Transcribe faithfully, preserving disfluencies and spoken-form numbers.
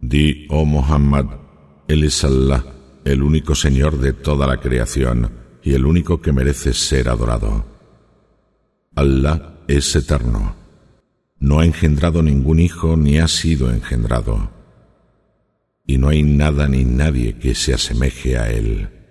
Di, oh Muhammad, Él es Allah, el único Señor de toda la creación y el único que merece ser adorado. Allah es eterno. No ha engendrado ningún hijo ni ha sido engendrado. Y no hay nada ni nadie que se asemeje a Él.